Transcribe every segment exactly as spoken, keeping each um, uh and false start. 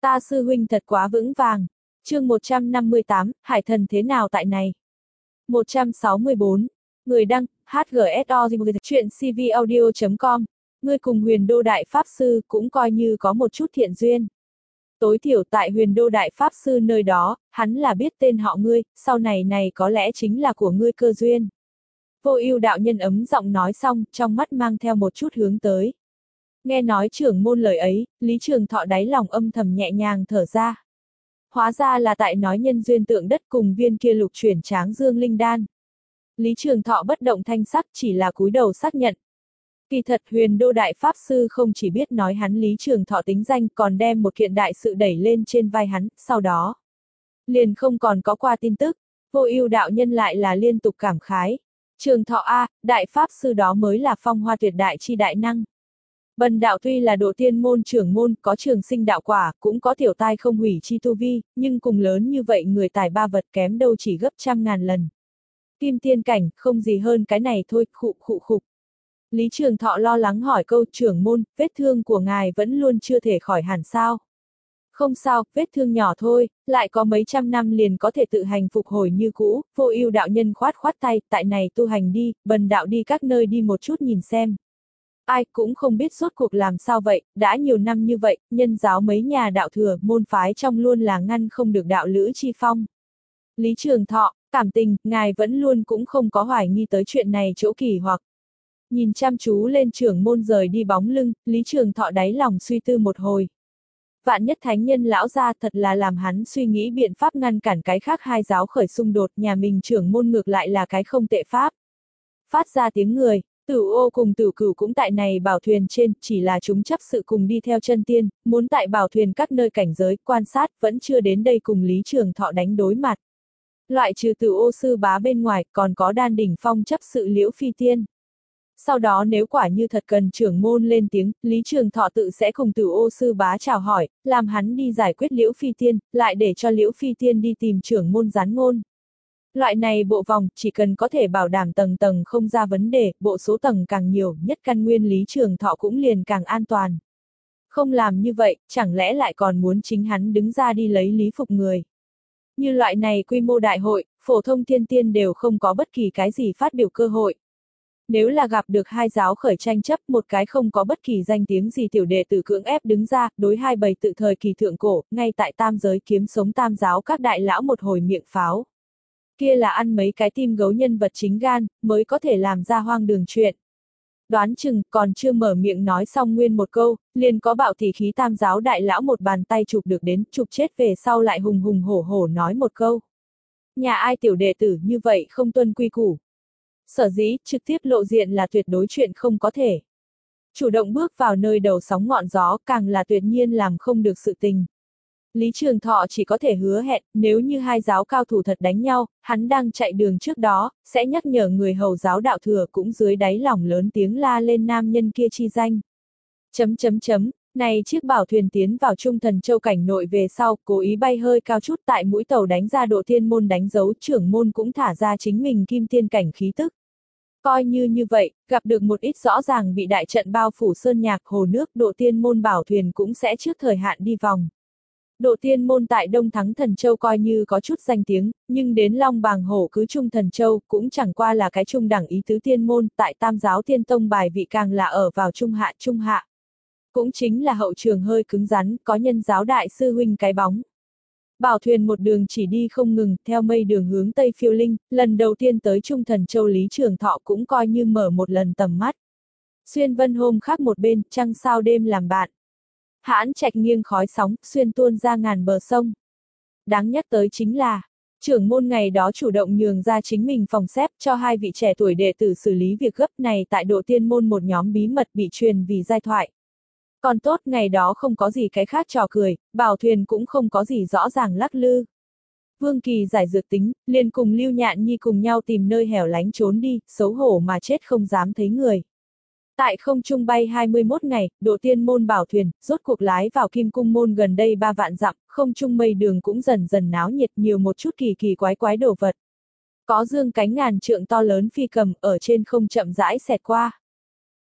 Ta sư huynh thật quá vững vàng. Chương một trăm năm mươi tám, Hải thần thế nào tại này? một trăm sáu mươi bốn. Người đăng, hát giê ét o chuyện c v audio chấm com. Ngươi cùng Huyền Đô Đại Pháp Sư cũng coi như có một chút thiện duyên. Tối thiểu tại Huyền Đô Đại Pháp Sư nơi đó, hắn là biết tên họ ngươi, sau này này có lẽ chính là của ngươi cơ duyên. Vô Ưu đạo nhân ấm giọng nói xong, trong mắt mang theo một chút hướng tới. Nghe nói trưởng môn lời ấy, Lý Trường Thọ đáy lòng âm thầm nhẹ nhàng thở ra. Hóa ra là tại nói nhân duyên tượng đất cùng viên kia lục chuyển tráng dương linh đan. Lý Trường Thọ bất động thanh sắc, chỉ là cúi đầu xác nhận. Kỳ thật Huyền Đô Đại Pháp Sư không chỉ biết nói hắn Lý Trường Thọ tính danh, còn đem một kiện đại sự đẩy lên trên vai hắn, sau đó liền không còn có qua tin tức. Vô Ưu đạo nhân lại là liên tục cảm khái. Trường Thọ a, Đại Pháp Sư đó mới là phong hoa tuyệt đại chi đại năng. Bần đạo tuy là độ tiên môn trưởng môn, có trường sinh đạo quả, cũng có tiểu tai không hủy chi tu vi, nhưng cùng lớn như vậy người tài ba vật kém đâu chỉ gấp trăm ngàn lần. Kim tiên cảnh, không gì hơn cái này thôi, khụ khụ khục. Lý Trường Thọ lo lắng hỏi câu, trưởng môn, vết thương của ngài vẫn luôn chưa thể khỏi hẳn sao? Không sao, vết thương nhỏ thôi, lại có mấy trăm năm liền có thể tự hành phục hồi như cũ. Vô Ưu đạo nhân khoát khoát tay, tại này tu hành đi, bần đạo đi các nơi đi một chút nhìn xem. Ai cũng không biết rốt cuộc làm sao vậy, đã nhiều năm như vậy, nhân giáo mấy nhà đạo thừa, môn phái trong luôn là ngăn không được đạo lữ chi phong. Lý Trường Thọ, cảm tình, ngài vẫn luôn cũng không có hoài nghi tới chuyện này chỗ kỳ hoặc. Nhìn chăm chú lên trưởng môn rời đi bóng lưng, Lý Trường Thọ đáy lòng suy tư một hồi. Vạn Nhất Thánh Nhân lão gia thật là làm hắn suy nghĩ biện pháp ngăn cản cái khác hai giáo khởi xung đột, nhà mình trưởng môn ngược lại là cái không tệ pháp. Phát ra tiếng người. Tửu Ô cùng Tửu Cửu cũng tại này bảo thuyền trên, chỉ là chúng chấp sự cùng đi theo chân tiên, muốn tại bảo thuyền các nơi cảnh giới, quan sát, vẫn chưa đến đây cùng Lý Trường Thọ đánh đối mặt. Loại trừ Tửu Ô sư bá bên ngoài, còn có đan đỉnh phong chấp sự Liễu Phi Tiên. Sau đó nếu quả như thật cần trưởng môn lên tiếng, Lý Trường Thọ tự sẽ cùng Tửu Ô sư bá chào hỏi, làm hắn đi giải quyết Liễu Phi Tiên, lại để cho Liễu Phi Tiên đi tìm trưởng môn gián ngôn. Loại này bộ vòng, chỉ cần có thể bảo đảm tầng tầng không ra vấn đề, bộ số tầng càng nhiều, nhất căn nguyên Lý Trường Thọ cũng liền càng an toàn. Không làm như vậy, chẳng lẽ lại còn muốn chính hắn đứng ra đi lấy lý phục người. Như loại này quy mô đại hội, phổ thông thiên tiên đều không có bất kỳ cái gì phát biểu cơ hội. Nếu là gặp được hai giáo khởi tranh chấp, một cái không có bất kỳ danh tiếng gì tiểu đệ tử cưỡng ép đứng ra, đối hai bầy tự thời kỳ thượng cổ, ngay tại tam giới kiếm sống tam giáo các đại lão một hồi miệng pháo. Kia là ăn mấy cái tim gấu nhân vật chính gan, mới có thể làm ra hoang đường chuyện. Đoán chừng, còn chưa mở miệng nói xong nguyên một câu, liền có bạo tỷ khí tam giáo đại lão một bàn tay chụp được đến, chụp chết về sau lại hùng hùng hổ hổ nói một câu. Nhà ai tiểu đệ tử như vậy không tuân quy củ. Sở dĩ, trực tiếp lộ diện là tuyệt đối chuyện không có thể. Chủ động bước vào nơi đầu sóng ngọn gió, càng là tuyệt nhiên làm không được sự tình. Lý Trường Thọ chỉ có thể hứa hẹn, nếu như hai giáo cao thủ thật đánh nhau, hắn đang chạy đường trước đó, sẽ nhắc nhở người hầu giáo đạo thừa cũng dưới đáy lòng lớn tiếng la lên nam nhân kia chi danh. Chấm chấm chấm, này chiếc bảo thuyền tiến vào Trung Thần Châu cảnh nội về sau, cố ý bay hơi cao chút tại mũi tàu đánh ra độ thiên môn đánh dấu, trưởng môn cũng thả ra chính mình kim tiên cảnh khí tức. Coi như như vậy, gặp được một ít rõ ràng bị đại trận bao phủ sơn nhạc hồ nước, độ tiên môn bảo thuyền cũng sẽ trước thời hạn đi vòng. Độ tiên môn tại Đông Thắng Thần Châu coi như có chút danh tiếng, nhưng đến Long Bàng Hổ cứ Trung Thần Châu cũng chẳng qua là cái trung đẳng ý tứ tiên môn, tại Tam giáo tiên tông bài vị càng là ở vào trung hạ trung hạ. Cũng chính là hậu trường hơi cứng rắn, có nhân giáo đại sư huynh cái bóng. Bảo thuyền một đường chỉ đi không ngừng, theo mây đường hướng Tây phiêu linh, lần đầu tiên tới Trung Thần Châu Lý Trường Thọ cũng coi như mở một lần tầm mắt. Xuyên vân hôm khác một bên, trăng sao đêm làm bạn. Hãn trạch nghiêng khói sóng, xuyên tuôn ra ngàn bờ sông. Đáng nhắc tới chính là, trưởng môn ngày đó chủ động nhường ra chính mình phòng xếp cho hai vị trẻ tuổi đệ tử xử lý việc gấp này tại độ tiên môn một nhóm bí mật bị truyền vì giai thoại. Còn tốt ngày đó không có gì cái khác trò cười, bảo thuyền cũng không có gì rõ ràng lắc lư. Vương Kỳ giải dược tính, liền cùng Lưu Nhạn Nhi cùng nhau tìm nơi hẻo lánh trốn đi, xấu hổ mà chết không dám thấy người. Tại không trung bay hai mươi mốt ngày, độ tiên môn bảo thuyền, rốt cuộc lái vào Kim Cung môn gần đây ba vạn dặm, không trung mây đường cũng dần dần náo nhiệt nhiều một chút kỳ kỳ quái quái đồ vật. Có dương cánh ngàn trượng to lớn phi cầm ở trên không chậm rãi xẹt qua.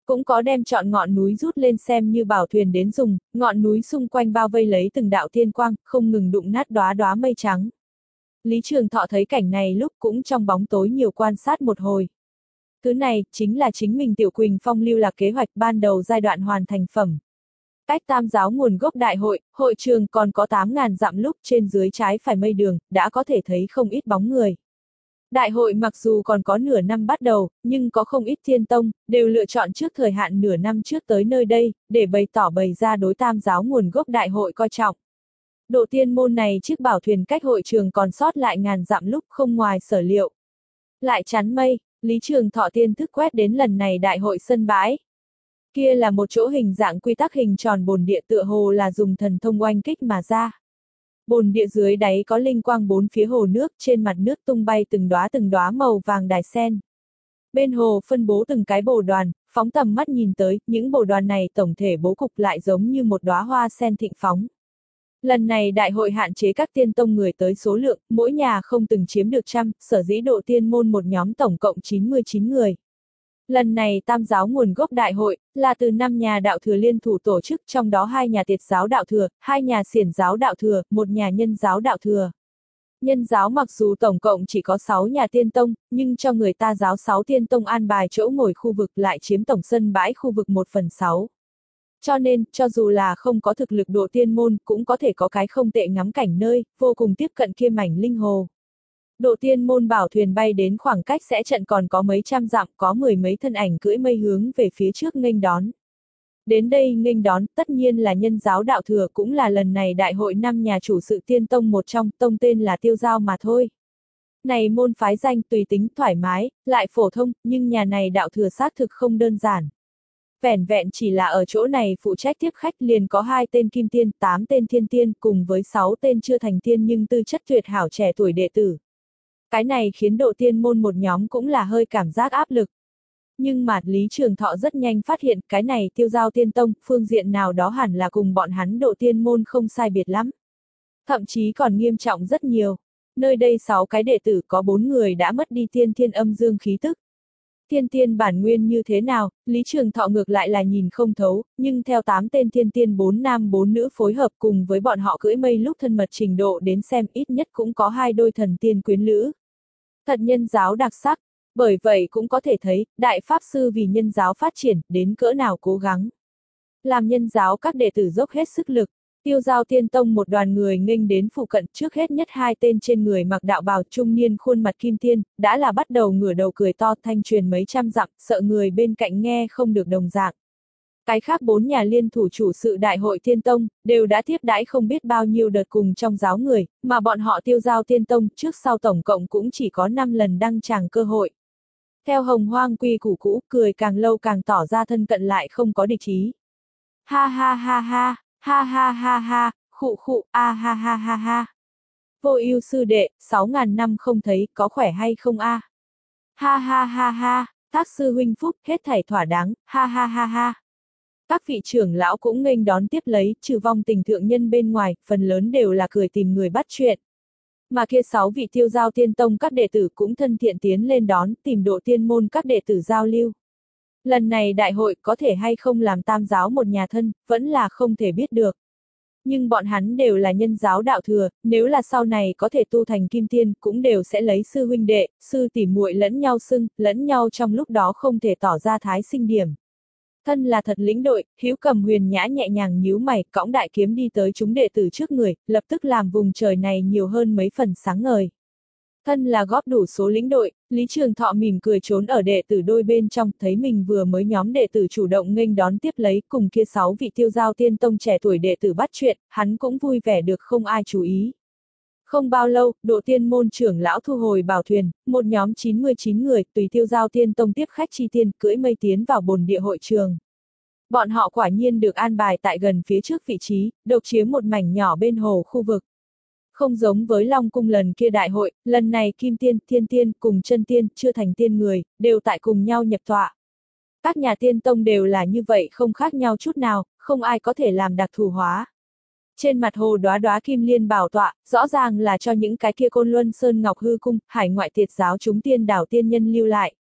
Cũng có đem chọn ngọn núi rút lên xem như bảo thuyền đến dùng, ngọn núi xung quanh bao vây lấy từng đạo tiên quang, không ngừng đụng nát đóa đóa mây trắng. Lý Trường Thọ thấy cảnh này lúc cũng trong bóng tối nhiều quan sát một hồi. Thứ này, chính là chính mình Tiểu Quỳnh Phong lưu lạc kế hoạch ban đầu giai đoạn hoàn thành phẩm. Cách tam giáo nguồn gốc đại hội, hội trường còn có tám ngàn dặm lúc trên dưới trái phải mây đường, đã có thể thấy không ít bóng người. Đại hội mặc dù còn có nửa năm bắt đầu, nhưng có không ít thiên tông, đều lựa chọn trước thời hạn nửa năm trước tới nơi đây, để bày tỏ bày ra đối tam giáo nguồn gốc đại hội coi trọng. Độ tiên môn này chiếc bảo thuyền cách hội trường còn sót lại ngàn dặm lúc không ngoài sở liệu. Lại chắn mây, Lý Trường Thọ tiên thức quét đến lần này đại hội sân bãi. Kia là một chỗ hình dạng quy tắc hình tròn bồn địa tựa hồ là dùng thần thông oanh kích mà ra. Bồn địa dưới đáy có linh quang bốn phía hồ nước, trên mặt nước tung bay từng đóa từng đóa màu vàng đài sen. Bên hồ phân bố từng cái bồ đoàn, phóng tầm mắt nhìn tới, những bồ đoàn này tổng thể bố cục lại giống như một đóa hoa sen thịnh phóng. Lần này đại hội hạn chế các tiên tông người tới số lượng, mỗi nhà không từng chiếm được trăm, sở dĩ độ tiên môn một nhóm tổng cộng chín mươi chín người. Lần này tam giáo nguồn gốc đại hội, là từ năm nhà đạo thừa liên thủ tổ chức, trong đó hai nhà tiệt giáo đạo thừa, hai nhà xiển giáo đạo thừa, một nhà nhân giáo đạo thừa. Nhân giáo mặc dù tổng cộng chỉ có sáu nhà tiên tông, nhưng cho người ta giáo sáu tiên tông an bài chỗ ngồi khu vực lại chiếm tổng sân bãi khu vực một phần sáu. Cho nên, cho dù là không có thực lực độ tiên môn, cũng có thể có cái không tệ ngắm cảnh nơi, vô cùng tiếp cận kia mảnh linh hồ. Độ tiên môn bảo thuyền bay đến khoảng cách sẽ trận còn có mấy trăm dặm, có mười mấy thân ảnh cưỡi mây hướng về phía trước nghênh đón. Đến đây nghênh đón, tất nhiên là nhân giáo đạo thừa, cũng là lần này đại hội năm nhà chủ sự tiên tông một trong, tông tên là Tiêu Giao mà thôi. Này môn phái danh tùy tính thoải mái, lại phổ thông, nhưng nhà này đạo thừa xác thực không đơn giản. Vẻn vẹn chỉ là ở chỗ này phụ trách tiếp khách liền có hai tên kim tiên, tám tên thiên tiên, cùng với sáu tên chưa thành tiên nhưng tư chất tuyệt hảo trẻ tuổi đệ tử. Cái này khiến độ tiên môn một nhóm cũng là hơi cảm giác áp lực. Nhưng mà Lý Trường Thọ rất nhanh phát hiện cái này Tiêu Giao tiên tông, phương diện nào đó hẳn là cùng bọn hắn độ tiên môn không sai biệt lắm. Thậm chí còn nghiêm trọng rất nhiều. Nơi đây sáu cái đệ tử có bốn người đã mất đi tiên thiên âm dương khí tức. Thiên tiên bản nguyên như thế nào, Lý Trường Thọ ngược lại là nhìn không thấu, nhưng theo tám tên thiên tiên bốn nam bốn nữ phối hợp cùng với bọn họ cưỡi mây lúc thân mật trình độ đến xem ít nhất cũng có hai đôi thần tiên quyến lữ. Thật nhân giáo đặc sắc, bởi vậy cũng có thể thấy, Đại Pháp Sư vì nhân giáo phát triển, đến cỡ nào cố gắng. Làm nhân giáo các đệ tử dốc hết sức lực. Tiêu Giao tiên tông một đoàn người nghênh đến phụ cận, trước hết nhất hai tên trên người mặc đạo bào trung niên khuôn mặt kim tiên, đã là bắt đầu ngửa đầu cười to thanh truyền mấy trăm dặm, sợ người bên cạnh nghe không được đồng dạng. Cái khác bốn nhà liên thủ chủ sự đại hội tiên tông, đều đã tiếp đãi không biết bao nhiêu đợt cùng trong giáo người, mà bọn họ Tiêu Giao tiên tông trước sau tổng cộng cũng chỉ có năm lần đăng tràng cơ hội. Theo hồng hoang quy củ cũ, cười càng lâu càng tỏ ra thân cận lại không có địch ý. Ha ha ha ha. Ha ha ha ha, khụ khụ, a ha ha ha ha. Vô ưu sư đệ, sáu ngàn năm không thấy, có khỏe hay không a? Ha ha ha ha, Thác sư huynh phúc, hết thảy thỏa đáng, ha ha ha ha. Các vị trưởng lão cũng nghênh đón tiếp lấy, trừ vong tình thượng nhân bên ngoài, phần lớn đều là cười tìm người bắt chuyện. Mà kia sáu vị Tiêu Giao tiên tông các đệ tử cũng thân thiện tiến lên đón, tìm độ tiên môn các đệ tử giao lưu. Lần này đại hội có thể hay không làm tam giáo một nhà thân, vẫn là không thể biết được. Nhưng bọn hắn đều là nhân giáo đạo thừa, nếu là sau này có thể tu thành kim tiên, cũng đều sẽ lấy sư huynh đệ, sư tỷ muội lẫn nhau xưng, lẫn nhau trong lúc đó không thể tỏ ra thái sinh điểm. Thân là thật lĩnh đội, Hữu Cầm huyền nhã nhẹ nhàng nhíu mày, cõng đại kiếm đi tới chúng đệ tử trước người, lập tức làm vùng trời này nhiều hơn mấy phần sáng ngời. Thân là góp đủ số lĩnh đội, Lý Trường Thọ mỉm cười trốn ở đệ tử đôi bên trong, thấy mình vừa mới nhóm đệ tử chủ động nghênh đón tiếp lấy, cùng kia sáu vị Tiêu Giao tiên tông trẻ tuổi đệ tử bắt chuyện, hắn cũng vui vẻ được không ai chú ý. Không bao lâu, độ tiên môn trưởng lão thu hồi bảo thuyền, một nhóm chín mươi chín người, tùy Tiêu Giao tiên tông tiếp khách chi tiên, cưỡi mây tiến vào bồn địa hội trường. Bọn họ quả nhiên được an bài tại gần phía trước vị trí, độc chiếm một mảnh nhỏ bên hồ khu vực. Không giống với Long Cung lần kia đại hội, lần này Kim Tiên, Thiên Tiên cùng Chân Tiên, chưa thành tiên người, đều tại cùng nhau nhập tọa. Các nhà tiên tông đều là như vậy không khác nhau chút nào, không ai có thể làm đặc thù hóa. Trên mặt hồ đóa đóa kim liên bảo tọa, rõ ràng là cho những cái kia Côn Luân Sơn Ngọc Hư Cung, hải ngoại tiệt giáo chúng tiên đảo tiên nhân lưu lại.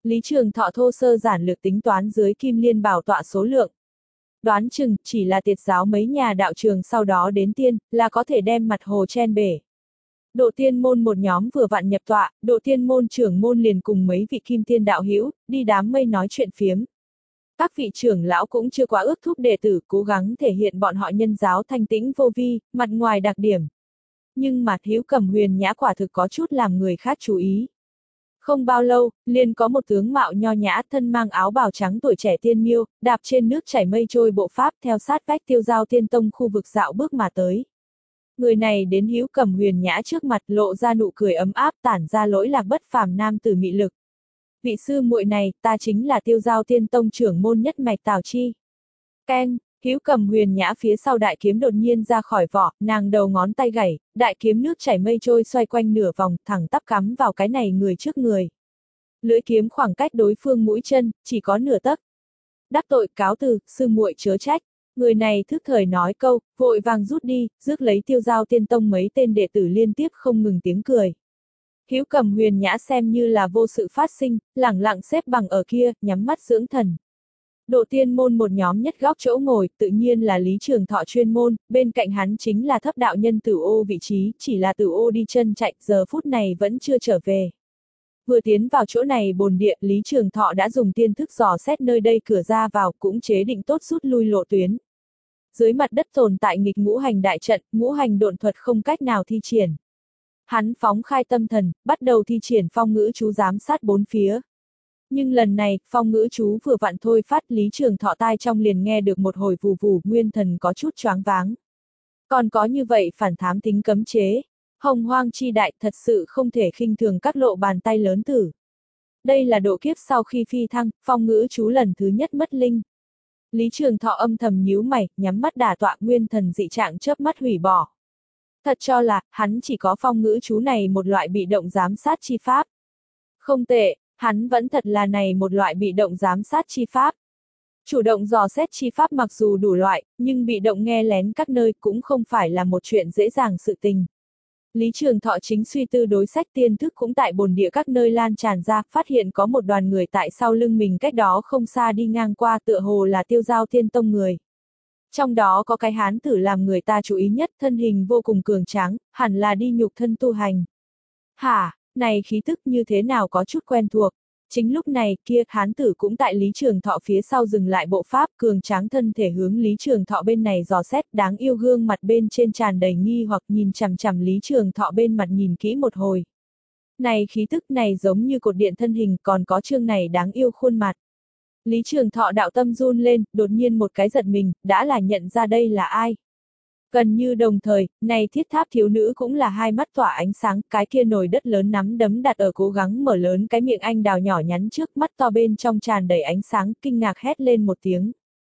Lý Trường Thọ thô sơ giản lược tính toán dưới Kim Liên bảo tọa số lượng. Đoán chừng, chỉ là tiệt giáo mấy nhà đạo trường sau đó đến tiên, là có thể đem mặt hồ chen bể. Độ tiên môn một nhóm vừa vặn nhập tọa, độ tiên môn trưởng môn liền cùng mấy vị kim tiên đạo hữu đi đám mây nói chuyện phiếm. Các vị trưởng lão cũng chưa quá ước thúc đệ tử, cố gắng thể hiện bọn họ nhân giáo thanh tĩnh vô vi, mặt ngoài đặc điểm. Nhưng mà Hữu Cẩm Huyền Nhã quả thực có chút làm người khác chú ý. Không bao lâu, liền có một tướng mạo nho nhã thân mang áo bào trắng tuổi trẻ tiên miêu, đạp trên nước chảy mây trôi bộ pháp theo sát vách Tiêu Giao Tiên Tông khu vực dạo bước mà tới. Người này đến Hữu Cẩm Huyền Nhã trước mặt lộ ra nụ cười ấm áp tản ra lỗi lạc bất phàm nam tử mị lực. Vị sư muội này, ta chính là Tiêu Giao Tiên Tông trưởng môn nhất mạch Tào Chi. Keng, Hữu Cẩm Huyền Nhã phía sau đại kiếm đột nhiên ra khỏi vỏ, nàng đầu ngón tay gảy, đại kiếm nước chảy mây trôi xoay quanh nửa vòng, thẳng tắp cắm vào cái này người trước người. Lưỡi kiếm khoảng cách đối phương mũi chân, chỉ có nửa tấc. Đắc tội, cáo từ, sư muội chớ trách. Người này thức thời nói câu, vội vàng rút đi, rước lấy Tiêu Giao Tiên Tông mấy tên đệ tử liên tiếp không ngừng tiếng cười. Hữu Cẩm Huyền Nhã xem như là vô sự phát sinh, lẳng lặng xếp bằng ở kia, nhắm mắt dưỡng thần. Độ tiên môn một nhóm nhất góc chỗ ngồi, tự nhiên là Lý Trường Thọ chuyên môn, bên cạnh hắn chính là thấp đạo nhân Tử Ô vị trí, chỉ là Tử Ô đi chân chạy, giờ phút này vẫn chưa trở về. Vừa tiến vào chỗ này bồn địa, Lý Trường Thọ đã dùng tiên thức dò xét nơi đây cửa ra vào, cũng chế định tốt rút lui lộ tuyến. Dưới mặt đất tồn tại nghịch ngũ hành đại trận, ngũ hành độn thuật không cách nào thi triển. Hắn phóng khai tâm thần, bắt đầu thi triển phong ngữ chú giám sát bốn phía. Nhưng lần này, phong ngữ chú vừa vặn thôi phát, Lý Trường Thọ tai trong liền nghe được một hồi vù vù, nguyên thần có chút choáng váng. Còn có như vậy phản thám tính cấm chế. Hồng hoang chi đại, thật sự không thể khinh thường các lộ bàn tay lớn tử. Đây là độ kiếp sau khi phi thăng, phong ngữ chú lần thứ nhất mất linh. Lý Trường Thọ âm thầm nhíu mày, nhắm mắt đả tọa, nguyên thần dị trạng chớp mắt hủy bỏ. Thật cho là, hắn chỉ có phong ngữ chú này một loại bị động giám sát chi pháp. Không tệ, hắn vẫn thật là này một loại bị động giám sát chi pháp. Chủ động dò xét chi pháp mặc dù đủ loại, nhưng bị động nghe lén các nơi cũng không phải là một chuyện dễ dàng sự tình. Lý Trường Thọ chính suy tư đối sách tiên thức cũng tại bồn địa các nơi lan tràn ra, phát hiện có một đoàn người tại sau lưng mình cách đó không xa đi ngang qua, tựa hồ là Tiêu Giao Tiên Tông người. Trong đó có cái hán tử làm người ta chú ý nhất, thân hình vô cùng cường tráng, hẳn là đi nhục thân tu hành. Hả, này khí tức như thế nào có chút quen thuộc. Chính lúc này, kia, hán tử cũng tại Lý Trường Thọ phía sau dừng lại bộ pháp, cường tráng thân thể hướng Lý Trường Thọ bên này dò xét, đáng yêu gương mặt bên trên tràn đầy nghi hoặc nhìn chằm chằm Lý Trường Thọ bên mặt nhìn kỹ một hồi. Này khí tức này giống như cột điện thân hình, còn có chương này đáng yêu khuôn mặt. Lý Trường Thọ đạo tâm run lên, đột nhiên một cái giật mình, đã là nhận ra đây là ai. Gần như đồng thời, này thiết tháp thiếu nữ cũng là hai mắt tỏa ánh sáng, cái kia nồi đất lớn nắm đấm đặt ở cố gắng mở lớn cái miệng anh đào nhỏ nhắn trước mắt to bên trong tràn đầy ánh sáng, kinh ngạc hét lên một tiếng.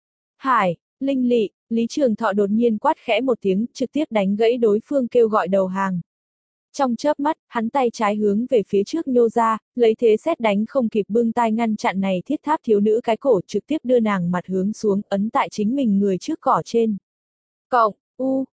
Hải, Linh Lị, Lý Trường Thọ đột nhiên quát khẽ một tiếng, trực tiếp đánh gãy đối phương kêu gọi đầu hàng. Trong chớp mắt, hắn tay trái hướng về phía trước nhô ra, lấy thế sét đánh không kịp bưng tay ngăn chặn này thiết tháp thiếu nữ cái cổ, trực tiếp đưa nàng mặt hướng xuống, ấn tại chính mình người trước cỏ trên. Cộng, u,